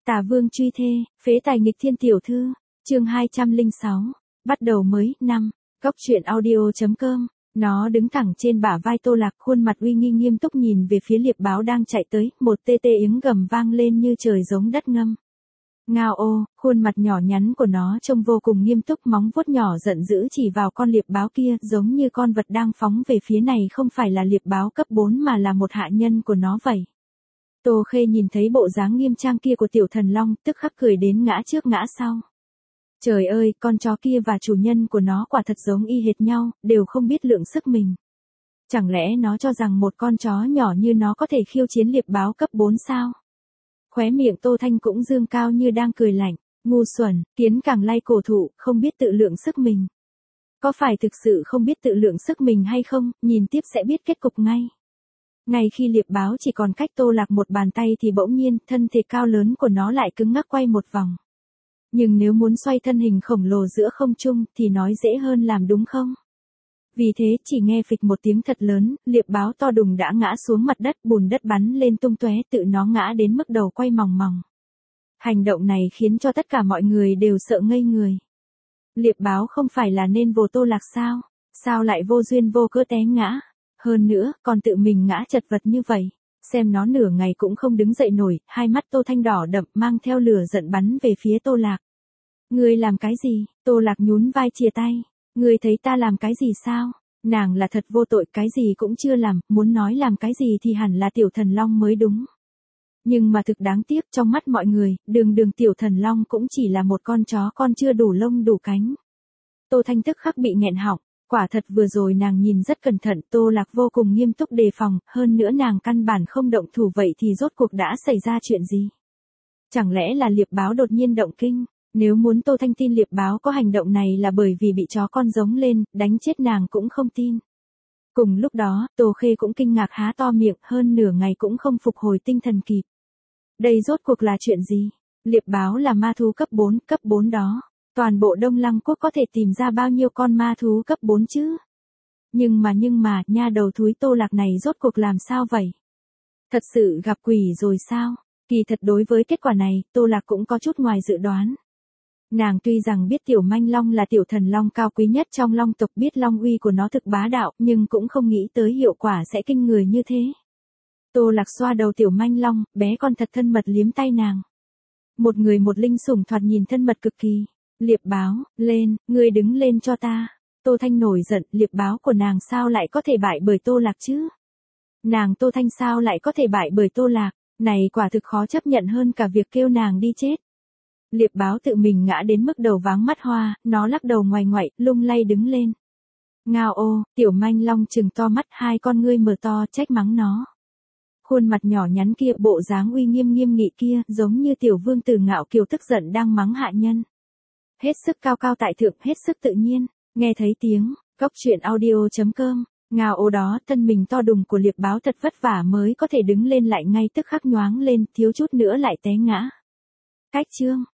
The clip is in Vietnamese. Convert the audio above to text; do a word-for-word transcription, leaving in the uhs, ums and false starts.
Tà vương truy thê, phế tài nghịch thiên tiểu thư, chương hai trăm lẻ sáu, bắt đầu mới, năm, Góc truyện audio chấm com, nó đứng thẳng trên bả vai Tô Lạc, khuôn mặt uy nghi nghiêm túc nhìn về phía liệp báo đang chạy tới, một tê tê tiếng gầm vang lên như trời giống đất ngâm. Ngao ô, khuôn mặt nhỏ nhắn của nó trông vô cùng nghiêm túc, móng vuốt nhỏ giận dữ chỉ vào con liệp báo kia, giống như con vật đang phóng về phía này không phải là liệp báo cấp bốn mà là một hạ nhân của nó vậy. Tô Khê nhìn thấy bộ dáng nghiêm trang kia của tiểu thần long, tức khắc cười đến ngã trước ngã sau. Trời ơi, con chó kia và chủ nhân của nó quả thật giống y hệt nhau, đều không biết lượng sức mình. Chẳng lẽ nó cho rằng một con chó nhỏ như nó có thể khiêu chiến liệp báo cấp bốn sao? Khóe miệng Tô Thanh cũng dương cao như đang cười lạnh, ngu xuẩn, kiến càng lay cổ thụ, không biết tự lượng sức mình. Có phải thực sự không biết tự lượng sức mình hay không, nhìn tiếp sẽ biết kết cục ngay. Ngay khi liệp báo chỉ còn cách Tô Lạc một bàn tay thì bỗng nhiên, thân thể cao lớn của nó lại cứng ngắc quay một vòng. Nhưng nếu muốn xoay thân hình khổng lồ giữa không trung thì nói dễ hơn làm đúng không? Vì thế chỉ nghe phịch một tiếng thật lớn, liệp báo to đùng đã ngã xuống mặt đất, bùn đất bắn lên tung tóe, tự nó ngã đến mức đầu quay mòng mòng. Hành động này khiến cho tất cả mọi người đều sợ ngây người. Liệp báo không phải là nên vồ Tô Lạc sao? Sao lại vô duyên vô cớ té ngã? Hơn nữa, còn tự mình ngã chật vật như vậy. Xem nó nửa ngày cũng không đứng dậy nổi, hai mắt Tô Thanh đỏ đậm mang theo lửa giận bắn về phía Tô Lạc. Ngươi làm cái gì? Tô Lạc nhún vai chìa tay. Ngươi thấy ta làm cái gì sao? Nàng là thật vô tội, cái gì cũng chưa làm, muốn nói làm cái gì thì hẳn là tiểu thần long mới đúng. Nhưng mà thực đáng tiếc, trong mắt mọi người, đường đường tiểu thần long cũng chỉ là một con chó con chưa đủ lông đủ cánh. Tô Thanh tức khắc bị nghẹn họng, quả thật vừa rồi nàng nhìn rất cẩn thận, Tô Lạc vô cùng nghiêm túc đề phòng, hơn nữa nàng căn bản không động thủ, vậy thì rốt cuộc đã xảy ra chuyện gì? Chẳng lẽ là liệp báo đột nhiên động kinh? Nếu muốn Tô Thanh tin liệp báo có hành động này là bởi vì bị chó con giống lên, đánh chết nàng cũng không tin. Cùng lúc đó, Tô Khê cũng kinh ngạc há to miệng, hơn nửa ngày cũng không phục hồi tinh thần kịp. Đây rốt cuộc là chuyện gì? Liệp báo là ma thú cấp bốn, cấp bốn đó. Toàn bộ Đông Lăng Quốc có thể tìm ra bao nhiêu con ma thú cấp bốn chứ? Nhưng mà nhưng mà, nha đầu thúi Tô Lạc này rốt cuộc làm sao vậy? Thật sự gặp quỷ rồi sao? Kỳ thật đối với kết quả này, Tô Lạc cũng có chút ngoài dự đoán. Nàng tuy rằng biết tiểu manh long là tiểu thần long cao quý nhất trong long tộc, biết long uy của nó thực bá đạo, nhưng cũng không nghĩ tới hiệu quả sẽ kinh người như thế. Tô Lạc xoa đầu tiểu manh long, bé con thật thân mật liếm tay nàng. Một người một linh sủng thoạt nhìn thân mật cực kỳ. Liệp báo, lên, ngươi đứng lên cho ta. Tô Thanh nổi giận, liệp báo của nàng sao lại có thể bại bởi Tô Lạc chứ? Nàng Tô Thanh sao lại có thể bại bởi Tô Lạc? Này quả thực khó chấp nhận hơn cả việc kêu nàng đi chết. Liệp báo tự mình ngã đến mức đầu váng mắt hoa, nó lắc đầu ngoại ngoại, lung lay đứng lên. Ngao ô, tiểu manh long trừng to mắt, hai con ngươi mở to, trách mắng nó. Khuôn mặt nhỏ nhắn kia, bộ dáng uy nghiêm nghiêm nghị kia, giống như tiểu vương tử ngạo kiều tức giận đang mắng hạ nhân. Hết sức cao cao tại thượng, hết sức tự nhiên, nghe thấy tiếng, Góc truyện audio chấm com, ngao ô đó, thân mình to đùng của liệp báo thật vất vả mới có thể đứng lên lại ngay tức khắc nhoáng lên, thiếu chút nữa lại té ngã. Cách chương